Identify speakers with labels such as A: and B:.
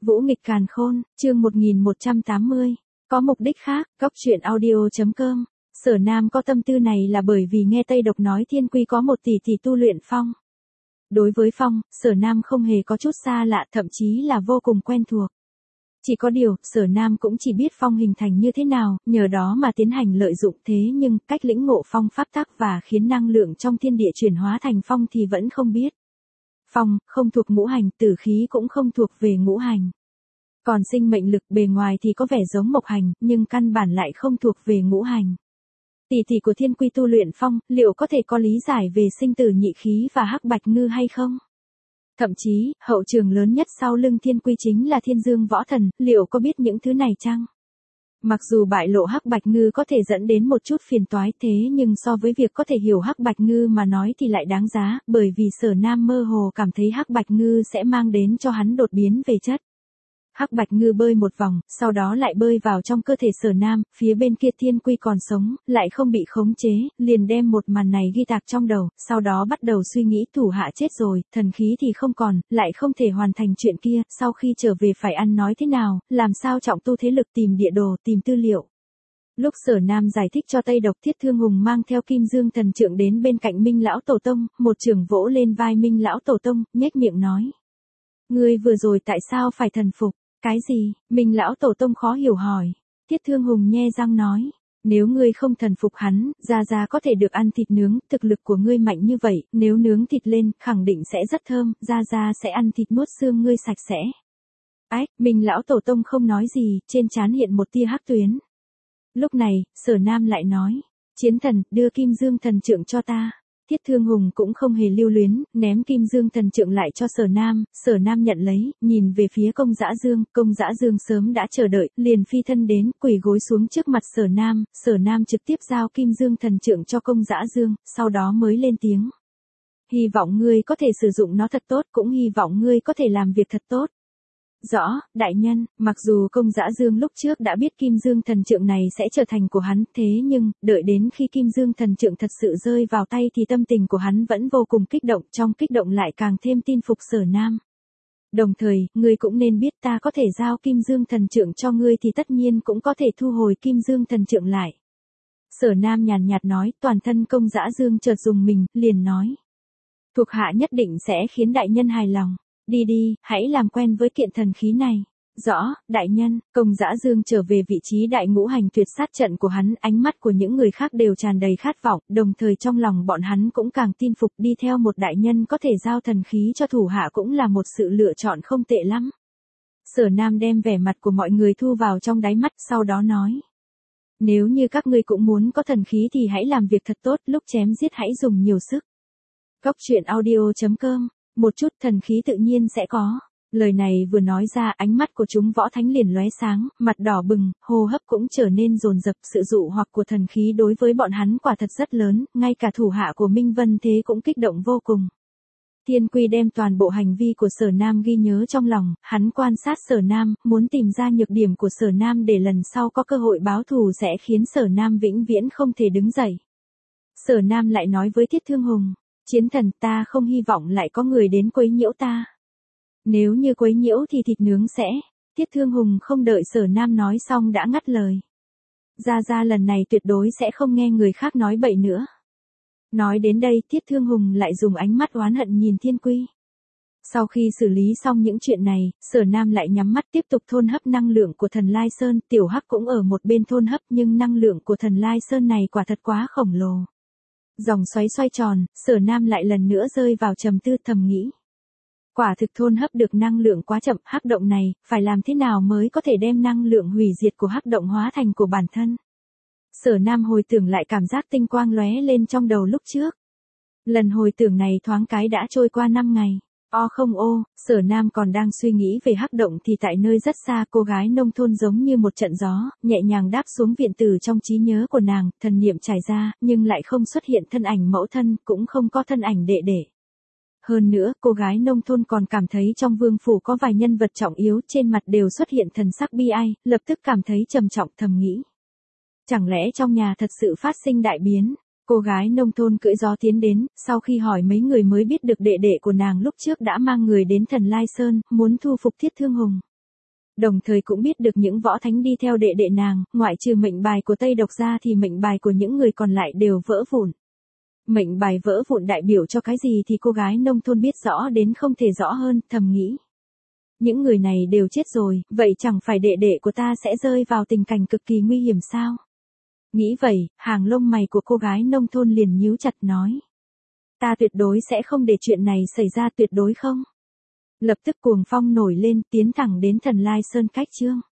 A: Vũ nghịch càn khôn, chương 1180. Có mục đích khác, góc truyện audio.com. Sở Nam có tâm tư này là bởi vì nghe Tây Độc nói Thiên Quy có một tỷ tỷ tu luyện phong. Đối với phong, Sở Nam không hề có chút xa lạ, thậm chí là vô cùng quen thuộc. Chỉ có điều, Sở Nam cũng chỉ biết phong hình thành như thế nào, nhờ đó mà tiến hành lợi dụng, thế nhưng cách lĩnh ngộ phong pháp tắc và khiến năng lượng trong thiên địa chuyển hóa thành phong thì vẫn không biết. Phong, không thuộc ngũ hành, tử khí cũng không thuộc về ngũ hành. Còn sinh mệnh lực bề ngoài thì có vẻ giống mộc hành, nhưng căn bản lại không thuộc về ngũ hành. Tỷ tỷ của Thiên Quy tu luyện phong, liệu có thể có lý giải về sinh tử nhị khí và hắc bạch ngư hay không? Thậm chí, hậu trường lớn nhất sau lưng Thiên Quy chính là Thiên Dương Võ Thần, liệu có biết những thứ này chăng? Mặc dù bại lộ hắc bạch ngư có thể dẫn đến một chút phiền toái, thế nhưng so với việc có thể hiểu hắc bạch ngư mà nói thì lại đáng giá, bởi vì Sở Nam mơ hồ cảm thấy hắc bạch ngư sẽ mang đến cho hắn đột biến về chất. Hắc bạch ngư bơi một vòng, sau đó lại bơi vào trong cơ thể Sở Nam, phía bên kia Thiên Quy còn sống, lại không bị khống chế, liền đem một màn này ghi tạc trong đầu, sau đó bắt đầu suy nghĩ thủ hạ chết rồi, thần khí thì không còn, lại không thể hoàn thành chuyện kia, sau khi trở về phải ăn nói thế nào, làm sao trọng tu thế lực, tìm địa đồ, tìm tư liệu. Lúc Sở Nam giải thích cho Tây Độc, Thiết Thương Hùng mang theo Kim Dương Thần Trượng đến bên cạnh Minh Lão Tổ Tông, một chưởng vỗ lên vai Minh Lão Tổ Tông, nhếch miệng nói: "Ngươi vừa rồi tại sao phải thần phục?" "Cái gì?" Minh Lão Tổ Tông khó hiểu hỏi. Thiết Thương Hùng nhe răng nói: "Nếu ngươi không thần phục hắn, Gia có thể được ăn thịt nướng, thực lực của ngươi mạnh như vậy, nếu nướng thịt lên, khẳng định sẽ rất thơm, Gia sẽ ăn thịt nuốt xương ngươi sạch sẽ." Ách, Minh Lão Tổ Tông không nói gì, trên trán hiện một tia hắc tuyến. Lúc này, Sở Nam lại nói: "Chiến thần, đưa Kim Dương Thần Trượng cho ta." Thiết Thương Hùng cũng không hề lưu luyến, ném Kim Dương Thần Trượng lại cho Sở Nam nhận lấy, nhìn về phía Công Dã Dương sớm đã chờ đợi, liền phi thân đến, quỳ gối xuống trước mặt Sở Nam trực tiếp giao Kim Dương Thần Trượng cho Công Dã Dương, sau đó mới lên tiếng: "Hy vọng ngươi có thể sử dụng nó thật tốt, cũng hy vọng ngươi có thể làm việc thật tốt." "Rõ, đại nhân." Mặc dù Công Dã Dương lúc trước đã biết Kim Dương Thần Trượng này sẽ trở thành của hắn, thế nhưng, đợi đến khi Kim Dương Thần Trượng thật sự rơi vào tay thì tâm tình của hắn vẫn vô cùng kích động, trong kích động lại càng thêm tin phục Sở Nam. "Đồng thời, ngươi cũng nên biết ta có thể giao Kim Dương Thần Trượng cho ngươi thì tất nhiên cũng có thể thu hồi Kim Dương Thần Trượng lại." Sở Nam nhàn nhạt nói, toàn thân Công Dã Dương chợt rùng mình, liền nói: "Thuộc hạ nhất định sẽ khiến đại nhân hài lòng. Đi đi, hãy làm quen với kiện thần khí này." "Rõ, đại nhân." Công Dã Dương trở về vị trí đại ngũ hành tuyệt sát trận của hắn, ánh mắt của những người khác đều tràn đầy khát vọng, đồng thời trong lòng bọn hắn cũng càng tin phục, đi theo một đại nhân có thể giao thần khí cho thủ hạ cũng là một sự lựa chọn không tệ lắm. Sở Nam đem vẻ mặt của mọi người thu vào trong đáy mắt, sau đó nói: "Nếu như các ngươi cũng muốn có thần khí thì hãy làm việc thật tốt, lúc chém giết hãy dùng nhiều sức." Góc truyện audio.com. Một chút thần khí tự nhiên sẽ có. Lời này vừa nói ra, ánh mắt của chúng võ thánh liền lóe sáng, mặt đỏ bừng, hô hấp cũng trở nên dồn dập, sự dụ hoặc của thần khí đối với bọn hắn quả thật rất lớn, ngay cả thủ hạ của Minh Vân Thế cũng kích động vô cùng. Thiên Quy đem toàn bộ hành vi của Sở Nam ghi nhớ trong lòng, hắn quan sát Sở Nam, muốn tìm ra nhược điểm của Sở Nam để lần sau có cơ hội báo thù sẽ khiến Sở Nam vĩnh viễn không thể đứng dậy. Sở Nam lại nói với Thiết Thương Hùng: "Chiến thần, ta không hy vọng lại có người đến quấy nhiễu ta. Nếu như quấy nhiễu thì thịt nướng sẽ..." Thiết Thương Hùng không đợi Sở Nam nói xong đã ngắt lời: "Gia lần này tuyệt đối sẽ không nghe người khác nói bậy nữa." Nói đến đây, Thiết Thương Hùng lại dùng ánh mắt oán hận nhìn Thiên Quy. Sau khi xử lý xong những chuyện này, Sở Nam lại nhắm mắt tiếp tục thôn hấp năng lượng của Thần Lai Sơn, Tiểu Hắc cũng ở một bên thôn hấp, nhưng năng lượng của Thần Lai Sơn này quả thật quá khổng lồ. Dòng xoáy xoay tròn, Sở Nam lại lần nữa rơi vào trầm tư, thầm nghĩ: quả thực thôn hấp được năng lượng quá chậm, hắc động này, phải làm thế nào mới có thể đem năng lượng hủy diệt của hắc động hóa thành của bản thân. Sở Nam hồi tưởng lại cảm giác tinh quang lóe lên trong đầu lúc trước. Lần hồi tưởng này thoáng cái đã trôi qua 5 ngày. Sở Nam còn đang suy nghĩ về hắc động thì tại nơi rất xa, cô gái nông thôn giống như một trận gió, nhẹ nhàng đáp xuống viện tử trong trí nhớ của nàng, thần niệm trải ra, nhưng lại không xuất hiện thân ảnh mẫu thân, cũng không có thân ảnh đệ đệ. Hơn nữa, cô gái nông thôn còn cảm thấy trong vương phủ có vài nhân vật trọng yếu, trên mặt đều xuất hiện thần sắc bi ai, lập tức cảm thấy trầm trọng, thầm nghĩ: chẳng lẽ trong nhà thật sự phát sinh đại biến? Cô gái nông thôn cưỡi gió tiến đến, sau khi hỏi mấy người mới biết được đệ đệ của nàng lúc trước đã mang người đến Thần Lai Sơn, muốn thu phục Thiết Thương Hùng. Đồng thời cũng biết được những võ thánh đi theo đệ đệ nàng, ngoại trừ mệnh bài của Tây Độc ra thì mệnh bài của những người còn lại đều vỡ vụn. Mệnh bài vỡ vụn đại biểu cho cái gì thì cô gái nông thôn biết rõ đến không thể rõ hơn, thầm nghĩ. Những người này đều chết rồi, vậy chẳng phải đệ đệ của ta sẽ rơi vào tình cảnh cực kỳ nguy hiểm sao? Nghĩ vậy, hàng lông mày của cô gái nông thôn liền nhíu chặt nói. Ta tuyệt đối sẽ không để chuyện này xảy ra, tuyệt đối không. Lập tức cuồng phong nổi lên, tiến thẳng đến Thần Lai Sơn Cách Trương.